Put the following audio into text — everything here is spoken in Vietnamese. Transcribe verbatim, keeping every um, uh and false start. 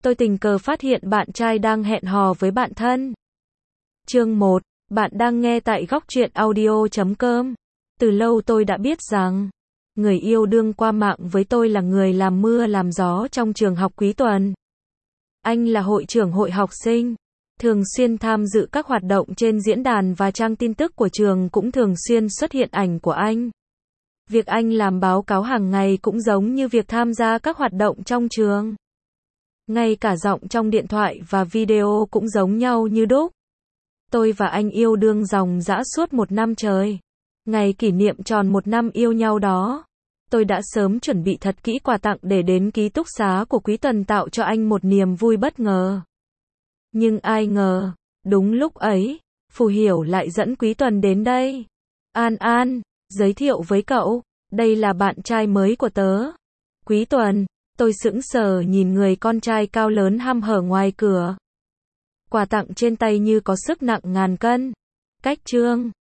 tôi tình cờ phát hiện bạn trai đang hẹn hò với bạn thân. Chương một. Bạn đang nghe tại góc truyện audio chấm com. Từ lâu tôi đã biết rằng, người yêu đương qua mạng với tôi là người làm mưa làm gió trong trường học Quý Tuần. Anh là hội trưởng hội học sinh, thường xuyên tham dự các hoạt động trên diễn đàn và trang tin tức của trường cũng thường xuyên xuất hiện ảnh của anh. Việc anh làm báo cáo hàng ngày cũng giống như việc tham gia các hoạt động trong trường. Ngay cả giọng trong điện thoại và video cũng giống nhau như đúc. Tôi và anh yêu đương ròng rã suốt một năm trời. Ngày kỷ niệm tròn một năm yêu nhau đó, tôi đã sớm chuẩn bị thật kỹ quà tặng để đến ký túc xá của Quý Tuần tạo cho anh một niềm vui bất ngờ. Nhưng ai ngờ, đúng lúc ấy, Phù Hiểu lại dẫn Quý Tuần đến đây. An An, giới thiệu với cậu, đây là bạn trai mới của tớ. Quý Tuần, tôi sững sờ nhìn người con trai cao lớn hăm hở ngoài cửa. Quà tặng trên tay như có sức nặng ngàn cân. Cách chương